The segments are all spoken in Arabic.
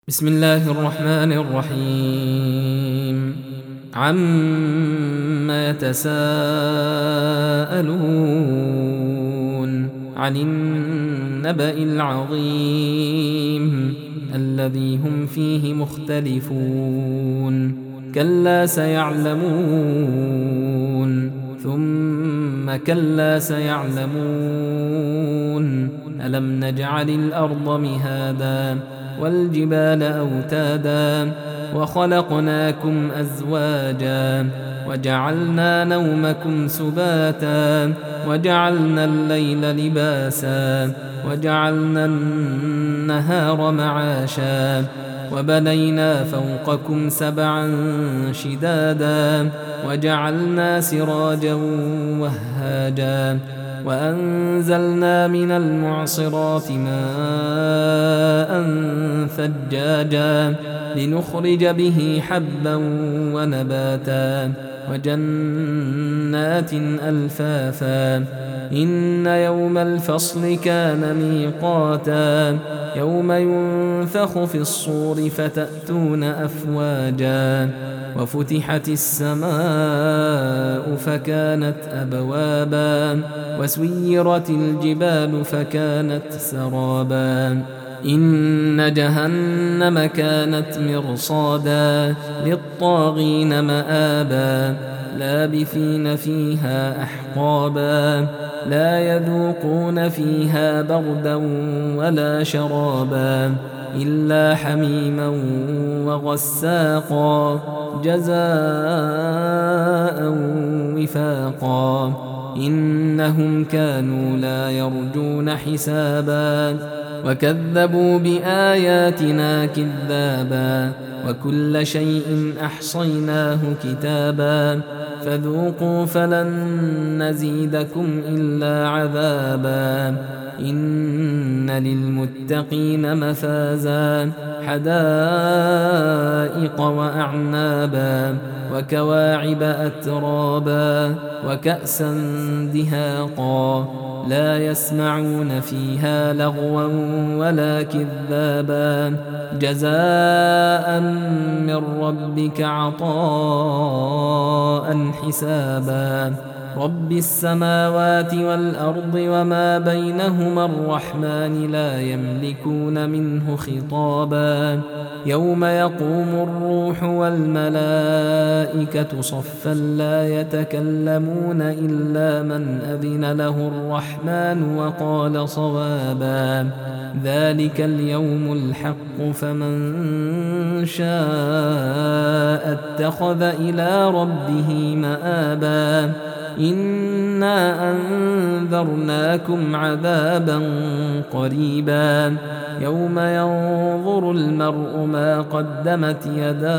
بسم الله الرحمن الرحيم عما يتساءلون عن النبأ العظيم الذي هم فيه مختلفون كلا سيعلمون ثم كلا سيعلمون ألم نجعل الأرض مهادا والجبال أوتادا وخلقناكم أزواجا وجعلنا نومكم سباتا وجعلنا الليل لباسا وجعلنا النهار معاشا وبنينا فوقكم سبعا شدادا وجعلنا سراجا وهاجا وأنزلنا من المعصرات ماء ثجاجا لنخرج به حبا ونباتا وجنات ألفافا إن يوم الفصل كان ميقاتا يوم ينفخ في الصور فتأتون أفواجا وفتحت السماء فكانت أبوابا وسيرت الجبال فكانت سرابا إن جهنم كانت مرصادا للطاغين مآبا لابثين فيها أحقابا لا يذوقون فيها بردا ولا شرابا إلا حميما وغساقا جزاء وفاقا إنهم كانوا لا يرجون حسابا وكذبوا بآياتنا كذابا وكل شيء أحصيناه كتابا فذوقوا فلن نزيدكم إلا عذابا إن للمتقين مفازا حدائق وأعنابا وكواعب أترابا وكأسا دهاقا لا يسمعون فيها لغوا ولا كذابا جزاء من ربك عطاء حسابا رب السماوات والأرض وما بينهما الرحمن لا يملكون منه خطابا يوم يقوم الروح والملائكة صفا لا يتكلمون إلا من أذن له الرحمن وقال صوابا ذلك اليوم الحق فمن شاء اتخذ إلى ربه مآبا إنا أنذرناكم عذابا قريبا يوم ينظر المرء ما قدمت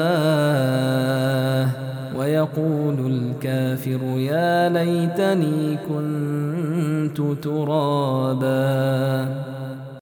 يداه ويقول الكافر يا ليتني كنت ترابا.